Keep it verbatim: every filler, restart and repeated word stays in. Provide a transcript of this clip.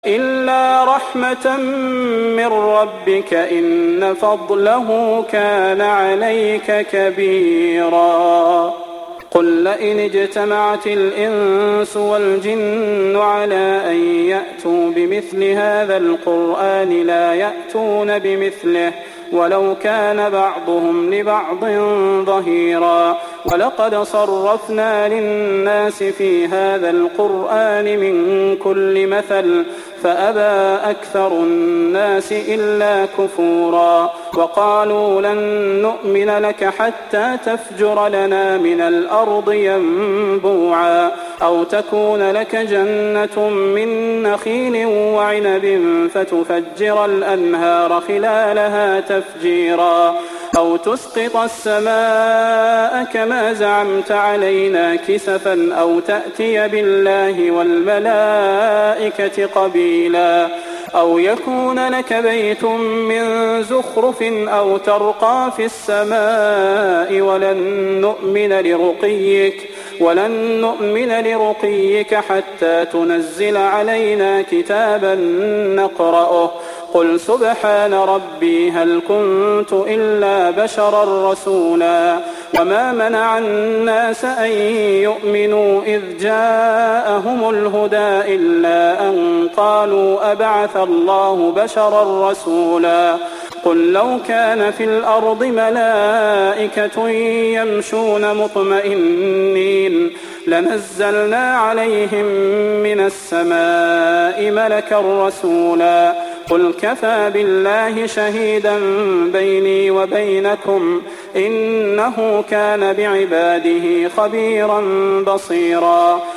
إلا رحمة من ربك إن فضله كان عليك كبيرا. قل لئن اجتمعت الإنس والجن على أن يأتوا بمثل هذا القرآن لا يأتون بمثله ولو كان بعضهم لبعض ظهيرا. ولقد صرفنا للناس في هذا القرآن من كل مثل فأبى أكثر الناس إلا كفورا. وقالوا لن نؤمن لك حتى تفجر لنا من الأرض ينبوعا أو تكون لك جنة من نخيل وعنب فتفجر الأنهار خلالها تفجيرا أو تسقط السماء كما زعمت علينا كسفا أو تأتي بالله والملائكة قبيلا أو يكون لك بيت من زخرف أو ترقى في السماء ولن نؤمن لرقيك ولن نؤمن لرقيك حتى تنزل علينا كتابا نقرأه. قل سبحان ربي هل كنت إلا بشرا رسولا. وما منع الناس أن يؤمنوا إذ جاءهم الهدى إلا أن قالوا أبعث الله بشرا رسولا. قل لو كان في الأرض ملائكة يمشون مطمئنين لنزلنا عليهم من السماء ملكا رسولا. قل كفى بالله شهيدا بيني وبينكم إنه كان بعباده خبيرا بصيرا.